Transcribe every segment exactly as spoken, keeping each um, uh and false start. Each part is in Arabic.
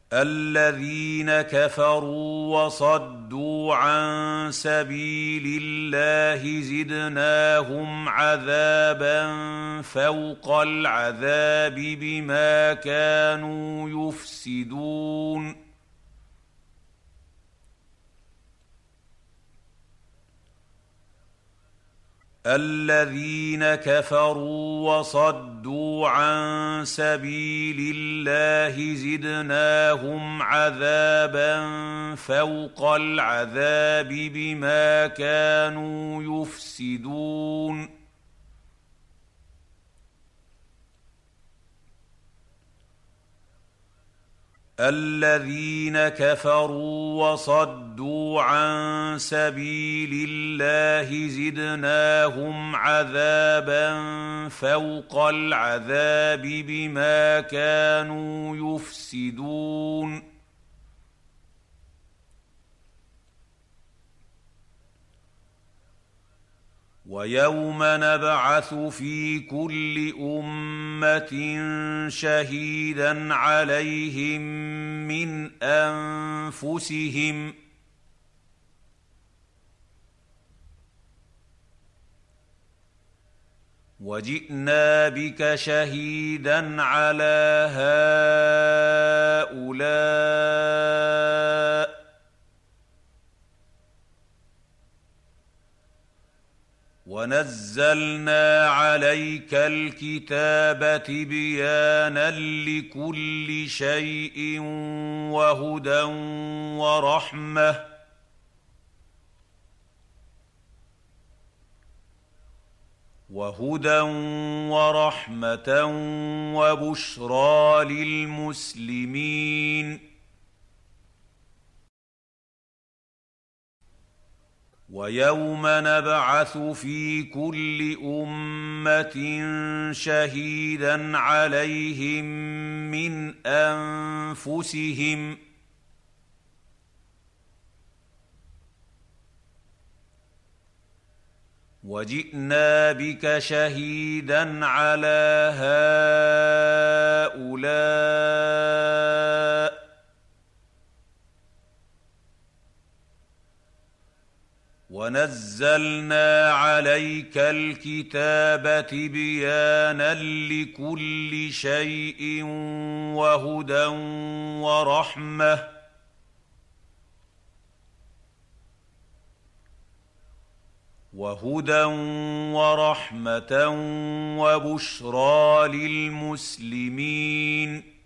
الذين كفروا وصدوا عن سبيل الله زدناهم عذابا فوق العذاب بما كانوا يفسدون الذين كفروا وصدوا عن سبيل الله زدناهم عذابا فوق العذاب بما كانوا يفسدون الذين كفروا وصدوا عن سبيل الله زدناهم عذابا فوق العذاب بما كانوا يفسدون ويوم نبعث في كل أمة شهيدا عليهم من أنفسهم وجئنا بك شهيدا على هؤلاء ونزلنا عليك الكتاب تبيانا لكل شيء وهدى ورحمة وهدى ورحمة وبشرى للمسلمين ويوم نبعث في كل أمة شهيدا عليهم من أنفسهم وجئنا بك شهيدا على هؤلاء ونزلنا عليك الكتاب تبيانا لكل شيء وهدى ورحمة وهدى ورحمة وبشرى للمسلمين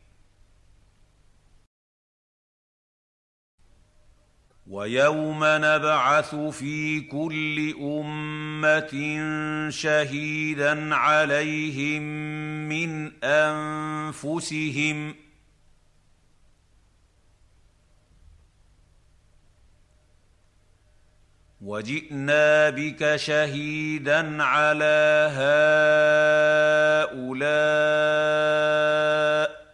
ويوم نبعث في كل أمة شهيدا عليهم من أنفسهم وجئنا بك شهيدا على هؤلاء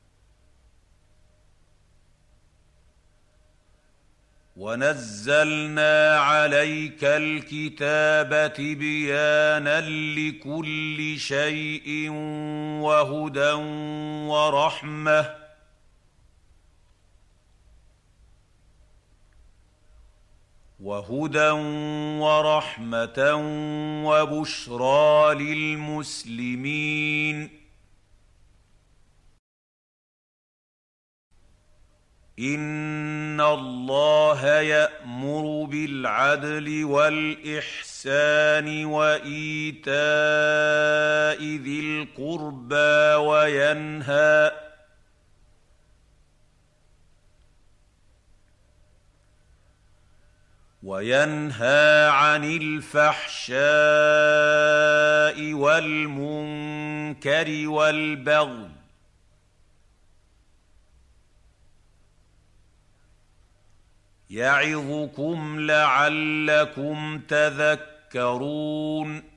ونزلنا عليك الكتاب تبيانا لكل شيء وهدى ورحمة وهدى ورحمة وبشرى للمسلمين إن الله يأمر بالعدل والإحسان وإيتاء ذي القربى وينهى وينهى عن الفحشاء والمنكر والبغي يعظكم لعلكم تذكرون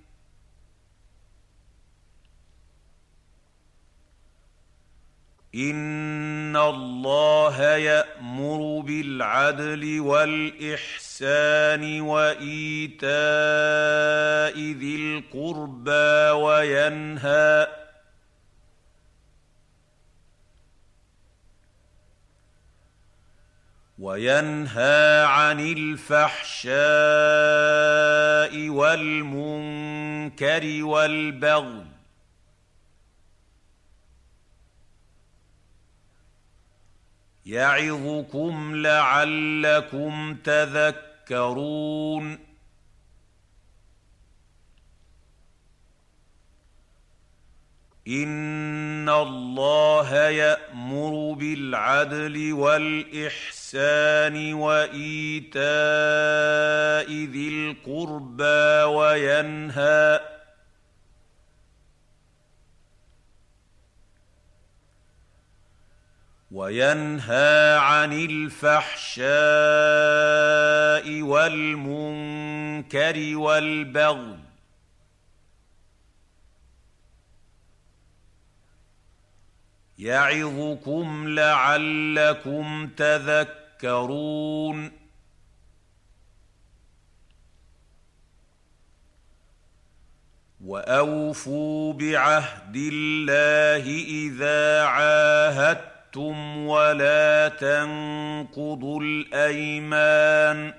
إن الله يأمر بالعدل والإحسان وإيتاء ذي القربى وينهى وينهى عن الفحشاء والمنكر والبغي يعظكم لعلكم تذكرون إن الله يأمر بالعدل والإحسان وإيتاء ذي القربى وينهى وينهى عن الفحشاء والمنكر والبغي يعظكم لعلكم تذكرون وأوفوا بعهد الله إذا عاهدتم ولا تنقضوا الأيمان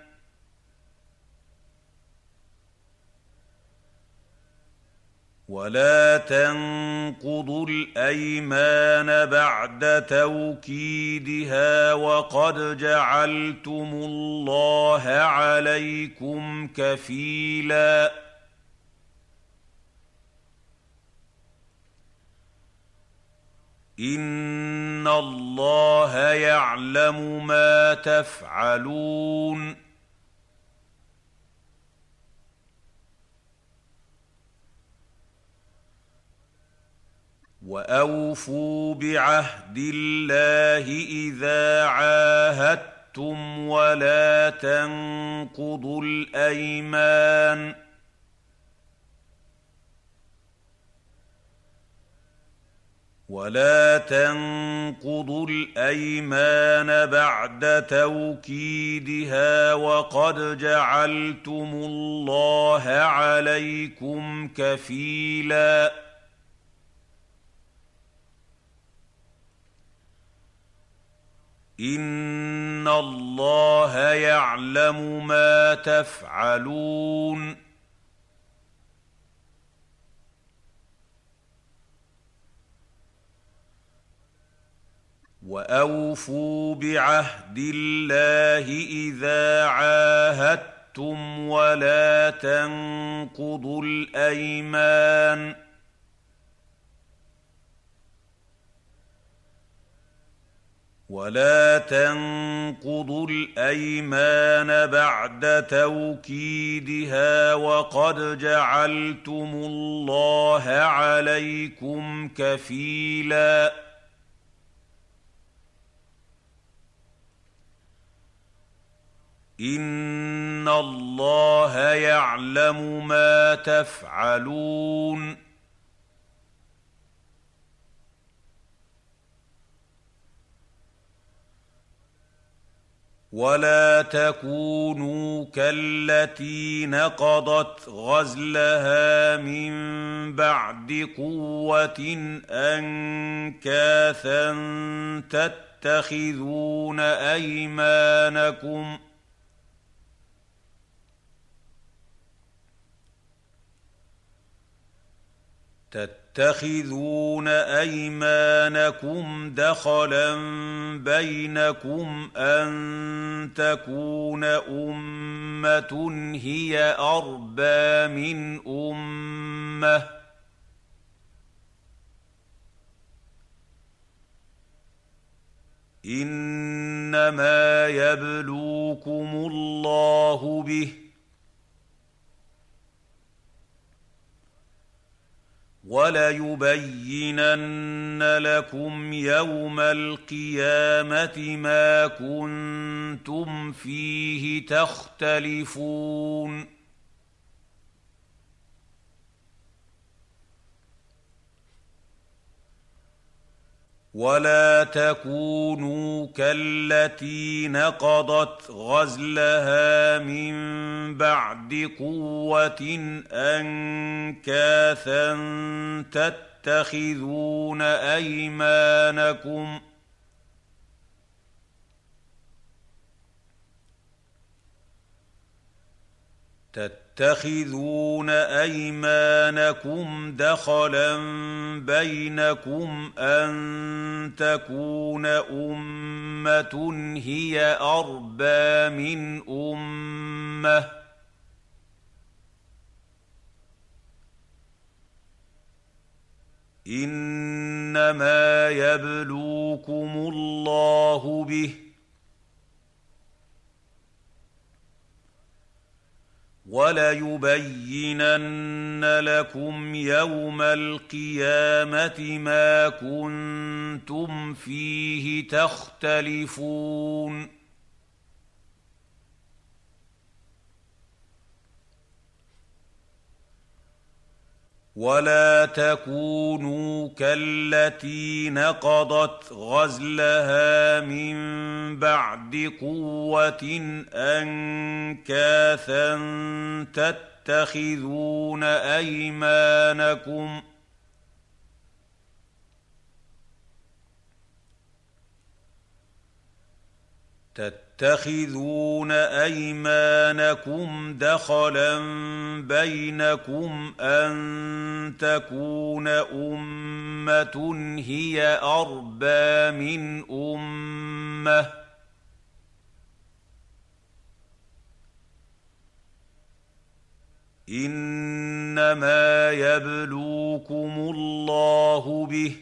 ولا تنقضوا الأيمان بعد توكيدها وقد جعلتم الله عليكم كفيلا إن الله يعلم ما تفعلون وأوفوا بعهد الله إذا عاهدتم ولا تنقضوا الأيمان ولا تنقضوا الأيمان بعد توكيدها وقد جعلتم الله عليكم كفيلا إن الله يعلم ما تفعلون وأوفوا بعهد الله إذا عاهدتم ولا تنقضوا الأيمان ولا تنقضوا الأيمان بعد توكيدها وقد جعلتم الله عليكم كفيلا إن الله يعلم ما تفعلون ولا تكونوا كالتي نقضت غزلها من بعد قوة أنكاثا تتخذون أيمانكم تتخذون أيمانكم دخلا بينكم أن تكون أمة هي أربى من أمة إنما يبلوكم الله به وَلَيُبَيِّنَنَّ لَكُمْ يَوْمَ الْقِيَامَةِ مَا كُنتُمْ فِيهِ تَخْتَلِفُونَ وَلَا تَكُونُوا كَالَّتِي نَقَضَتْ غَزْلَهَا مِن بَعْدِ قُوَّةٍ أَنكَاثًا تَتَّخِذُونَ أَيْمَانَكُمْ تتخذون أيمانكم دخلا بينكم أن تكون أمة هي أربى من أمة إنما يبلوكم الله به وليبينن لكم يوم القيامة ما كنتم فيه تختلفون ولا تكونوا كالتي نقضت غزلها من بعد قوة أنكاثا تتخذون أيمانكم تتخذون أيمانكم دخلا بينكم أن تكون أمة هي أربى من أمة إنما يبلوكم الله به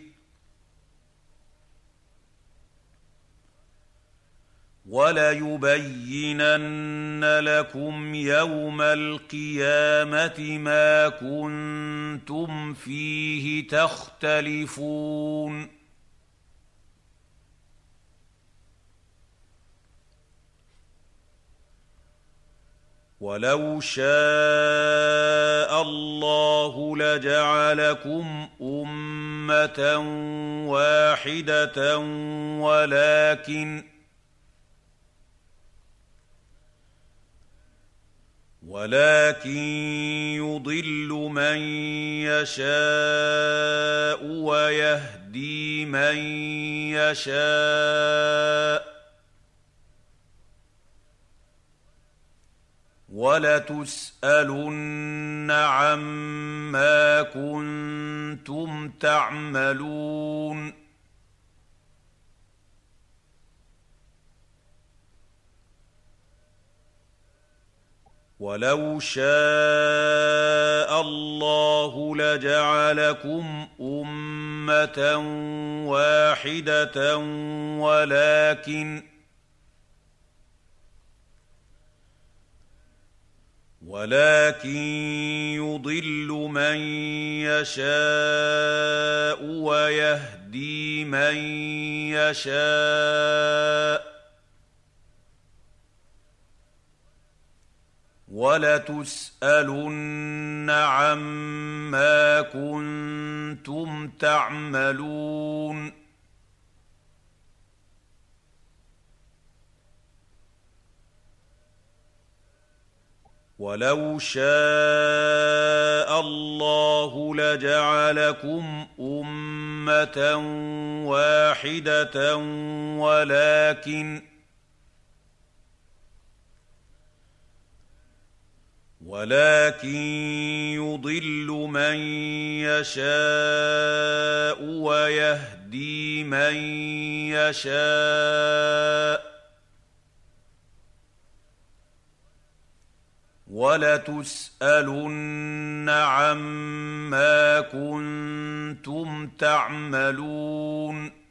وليبينن لكم يوم القيامة ما كنتم فيه تختلفون ولو شاء الله لجعلكم أمة واحدة ولكن ولكن يضل من يشاء ويهدي من يشاء ولتسألن عما كنتم تعملون ولو شاء الله لجعلكم أمة واحدة ولكن ولكن يضل من يشاء ويهدي من يشاء ولتسألن عما كنتم تعملون ولو شاء الله لجعلكم أمة واحدة ولكن ولكن يضل من يشاء ويهدي من يشاء ولتسألن عما كنتم تعملون